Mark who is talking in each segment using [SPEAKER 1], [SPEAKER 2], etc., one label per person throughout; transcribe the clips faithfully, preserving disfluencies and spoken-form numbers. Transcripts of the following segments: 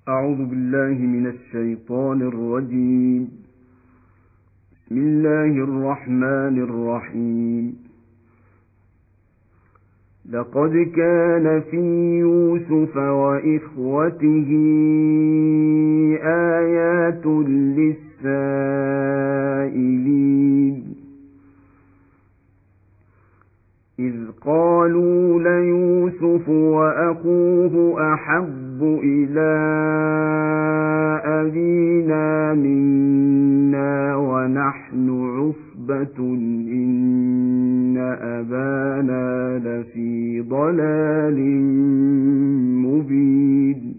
[SPEAKER 1] أعوذ بالله من الشيطان الرجيم. بسم الله الرحمن الرحيم. لقد كان في يوسف وإخوته آيات للسائلين إذ قالوا ليوسف وأخوه أحب إلى أبينا منا ونحن عصبة إن أبانا لفي ضلال مبين.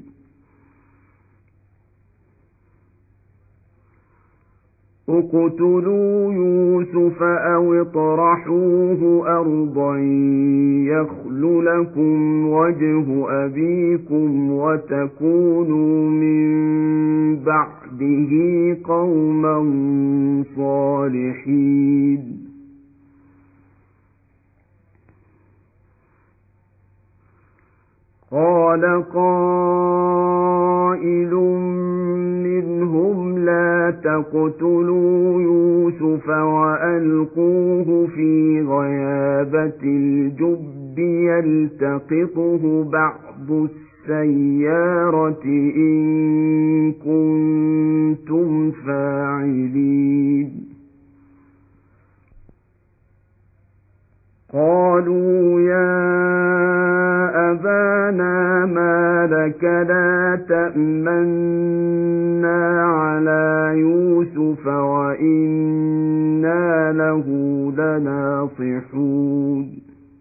[SPEAKER 1] اقتلوا يوسف أو اطرحوه أرضا يخل لكم وجه أبيكم وتكونوا من بعده قوما صالحين. قال قائل منهم لا تقتلوا يوسف وألقوه في غيابة الجب يلتقطه بعض السيارة إن كنتم فاعلين. قالوا يا أبانا ما لك لا تأمنا على يوسف وإنا له لناصحون.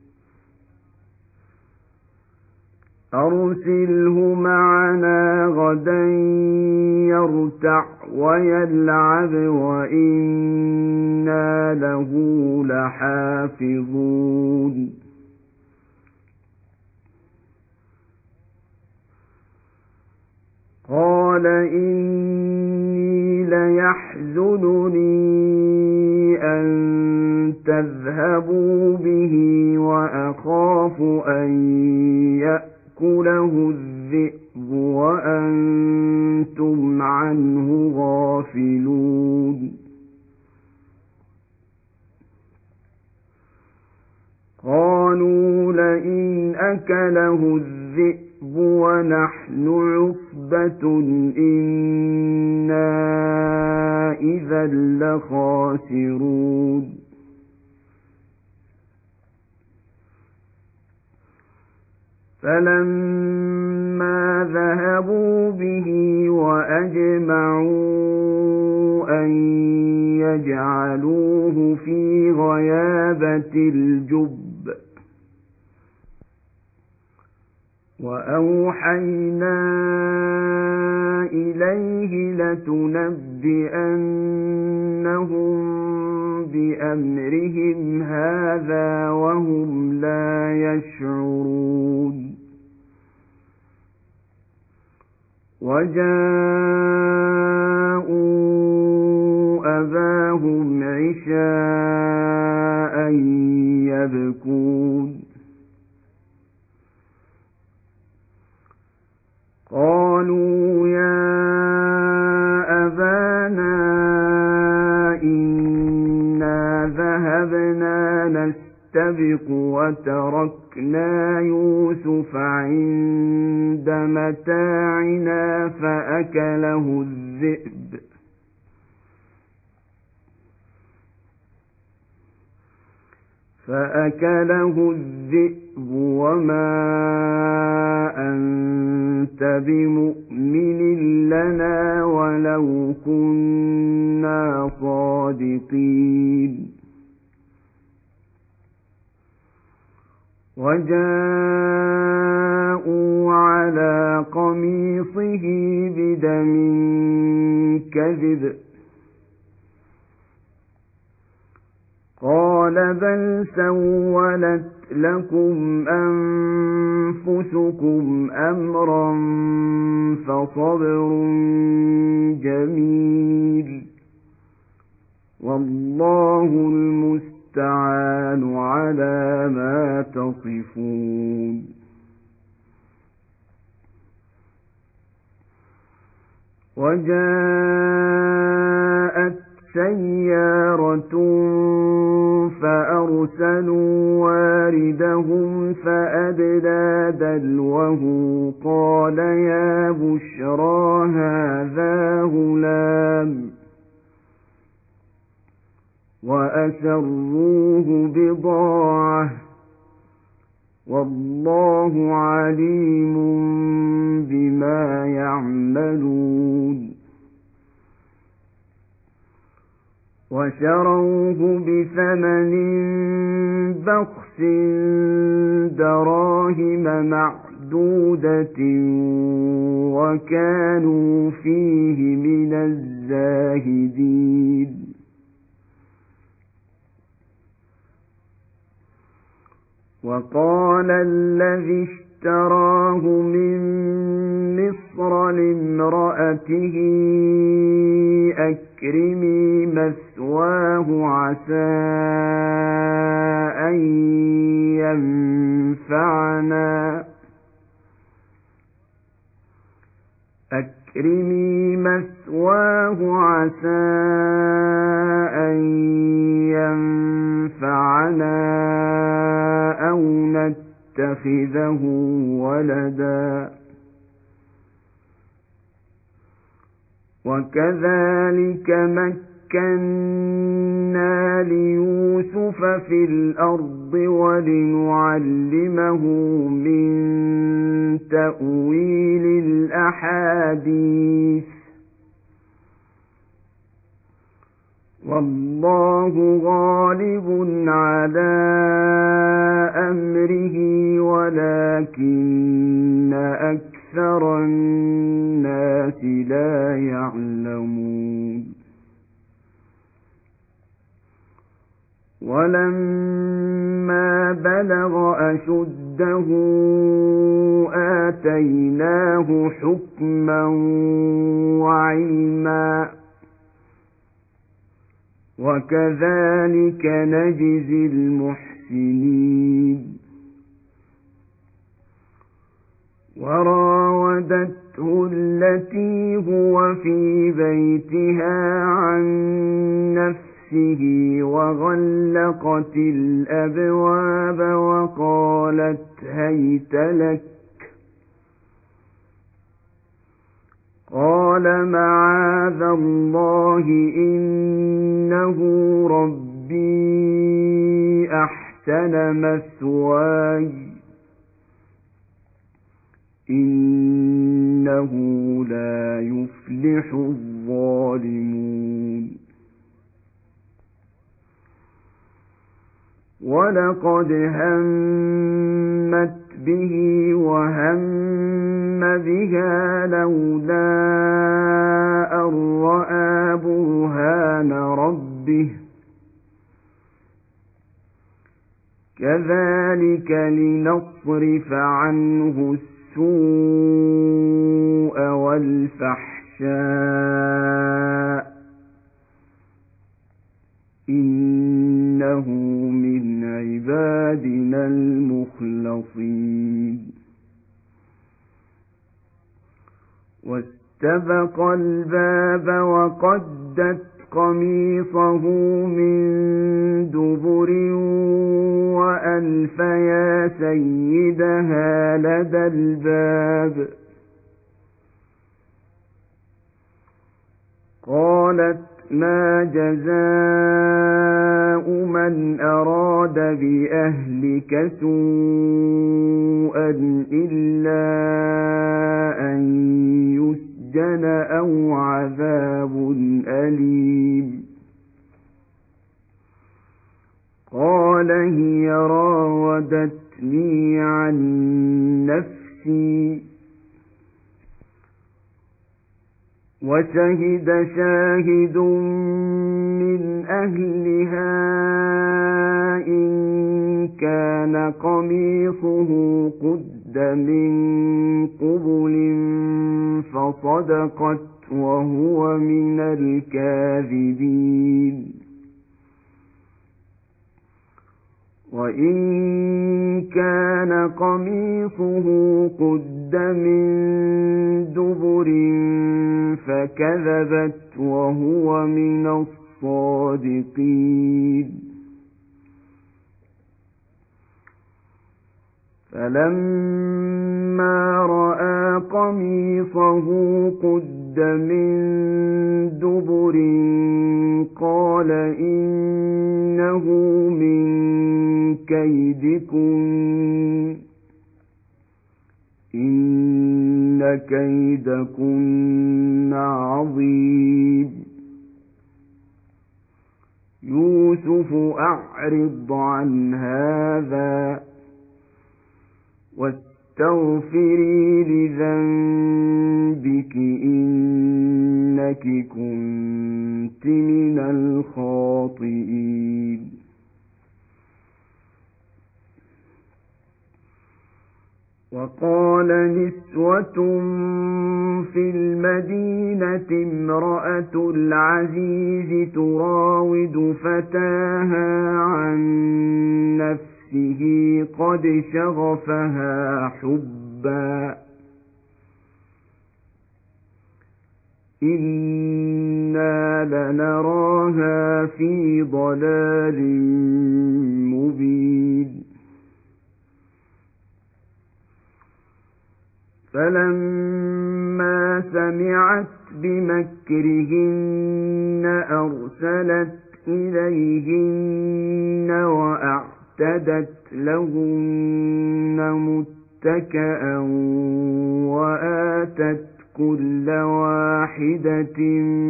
[SPEAKER 1] أرسله معنا غدا يرتع ويلعب وإنا له لحافظون. قال إني ليحزنني أن تذهبوا به وأخاف أن يأكله الذئب وأنتم عنه غافلون. قالوا لئن أكله الذئب ونحن عصبة إنا إذا لخاسرون. فلما ذهبوا به وأجمعوا أن يجعلوه في غيابة الجب وأوحينا إليه لتنبئنهم بأمرهم هذا وهم لا يشعرون. وجاءوا أباهم عشاء يبكون. قالوا يا أبانا إنا ذهبنا نستبق وتركنا يوسف عند متاعنا فأكله الذئب فأكله الذئب وما أنت بمؤمن لنا ولو كنا صادقين. وجاءوا على قميصه بدم كذب قال بل سولت لكم أنفسكم أمرا فصبر جميل والله المستعان على ما تصفون. وجاءت سيارة فأرسلوا واردهم فأدلى دلوه قال يا بشرى هذا غلام وأسروه بضاعة والله عليم بما يعملون وشروه بثمن بخس دراهم معدودة وكانوا فيه من الزاهدين وقال الذي اشتراه من مصر لامرأته أكرمي مثواه عسى أن ينفعنا أكرمي مثواه عسى أن ينفعنا أو نتخذه ولدا وكذلك مكنا ليوسف في الأرض ولنعلمه من تأويل الأحاديث والله غالب على أمره ولكن أكثر الناس لا يعلمون ولما بلغ أشده آتيناه حكما وعلما وكذلك نجزي المحسنين وراودته التي هو في بيتها عن نفسه وغلقت الأبواب وقالت هيت لك قال معاذ الله إنه ربي أحسن مثواي إنه لا يفلح الظالمون ولقد همت به وهم بها لولا أن رأى برهان ربه كذلك لنصرف عنه السوء والفحشاء إنه من عبادنا المخلصين واستبق الباب وقدت قميصه من دبر وألف يا سيدها لدى الباب قالت ما جزاء من أراد بأهلك سوءا إلا أن يسجن أو عذاب أليم قال هي راودتني عن نفسي وشهد شاهد من أهلها إن كان قميصه قد من قبل فصدقت وهو من الكاذبين وإن كان قميصه قد من دبر فكذبت وهو من الصادقين. فلما رأى قميصه قد من دبر قال إنه من كيدكن إن كيدكن عظيم. يوسف أعرض عن هذا واستغفري لذنبك إنك كنت من الخاطئين. وقال نسوة في المدينة امرأة العزيز تراود فتاها عن نفسه قد شغفها حبا إنا لنراها في ضلال مبين. فلما سمعت بمكرهن أرسلت إليهن وأعتدت لهن متكئا وآتت كل واحدة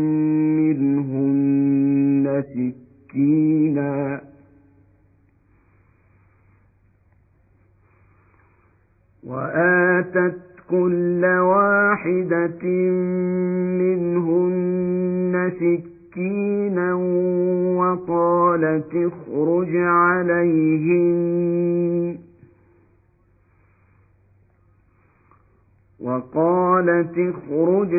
[SPEAKER 1] منهن سكينا وآتت كل واحدة منهن سكينا وقالت اخرج عليهن وقالت اخرج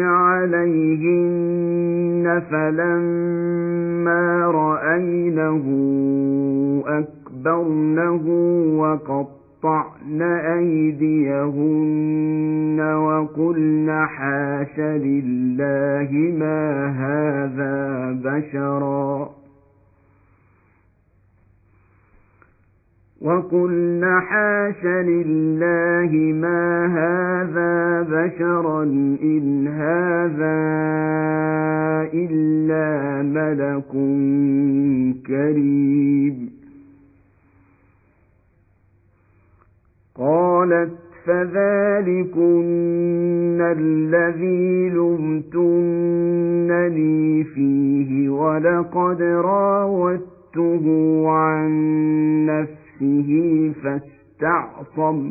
[SPEAKER 1] عليهن فلما رأينه أكبرنه وقطعن أيديهن وقلن حاش لله ما هذا بشرا وقلن حاش لله ما هذا بشرا إن هذا إلا ملك كريم. قالت فذلكن الذي لمتنني فيه ولقد راودته عن نفسه فاستعصم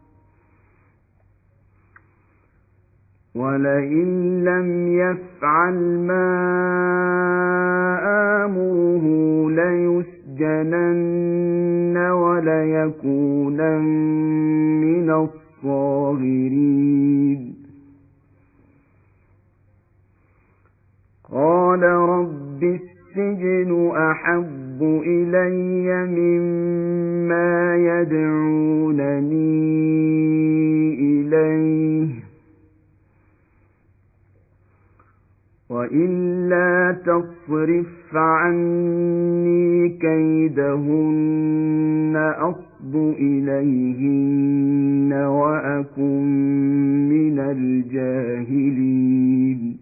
[SPEAKER 1] ولئن لم يفعل ما آمره ليسجنن وليكونا من الصاغرين. قال رب السجن أحب إلي مما يدعونني إليه وإلا تصرف عني كيدهن أصب إليهن وأكن من الجاهلين.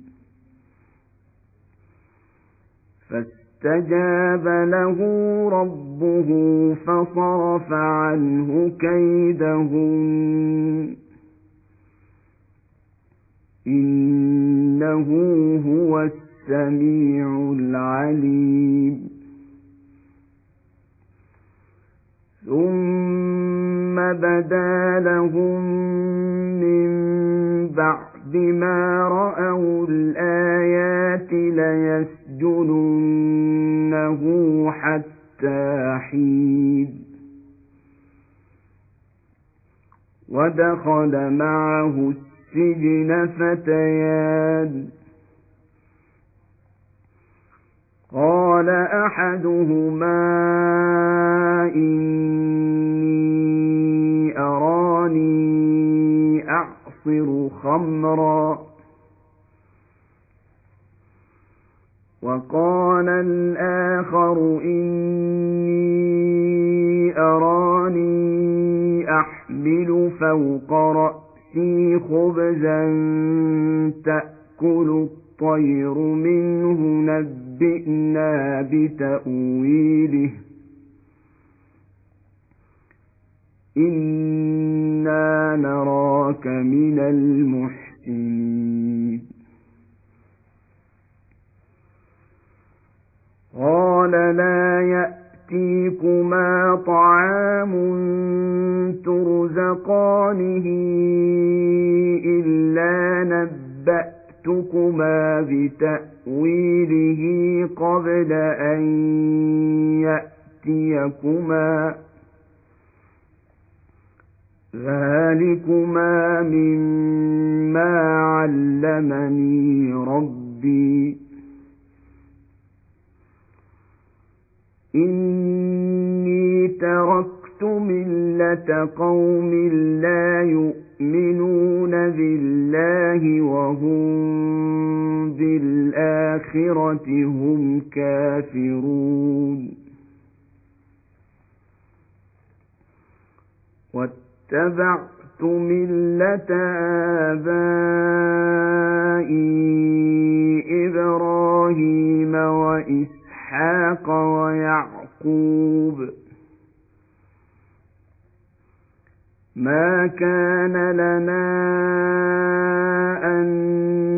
[SPEAKER 1] فاستجاب له ربه فصرف عنه كيدهن إنه هو السميع العليم. ثم بدا لهم من بعد ما رأوا الآيات ليسجننه حتى حين. ودخل معه السجن فتيان قال أحدهما إني أراني أعصر خمرا أحمل فوق رأسي خبزا تأكل الطير منه نبئنا بتأويله إنا نراك من المحسنين قال لا يأتيكما طعام ترزقانه إلا نبأتكما بتأويله قبل أن يأتيكما ذلكما مما علمني ربي إني تركت ملة قوم لا يؤمنون بالله وهم بالآخرة هم كافرون واتبعت ملة آبائي إبراهيم وإسحاق ويعقوب ما كان لنا أن